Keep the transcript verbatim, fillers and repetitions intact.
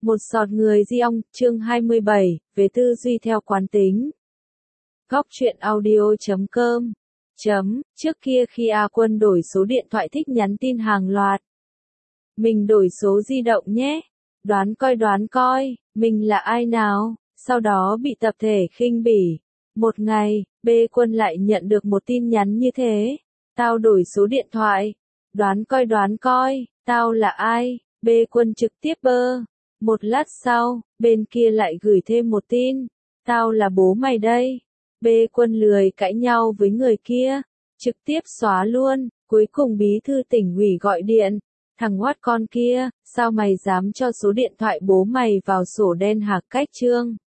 Một sọt người di ong, chương hai mươi bảy, về tư duy theo quán tính. Góc truyện audio chấm com chấm, trước kia khi A Quân đổi số điện thoại thích nhắn tin hàng loạt. Mình đổi số di động nhé. Đoán coi đoán coi, mình là ai nào? Sau đó bị tập thể khinh bỉ. Một ngày, B Quân lại nhận được một tin nhắn như thế. Tao đổi số điện thoại. Đoán coi đoán coi, tao là ai? B Quân trực tiếp bơ. Một lát sau, bên kia lại gửi thêm một tin. Tao là bố mày đây. B Quân lười cãi nhau với người kia. Trực tiếp xóa luôn. Cuối cùng bí thư tỉnh ủy gọi điện. Thằng oát con kia, sao mày dám cho số điện thoại bố mày vào sổ đen hả? Cách chương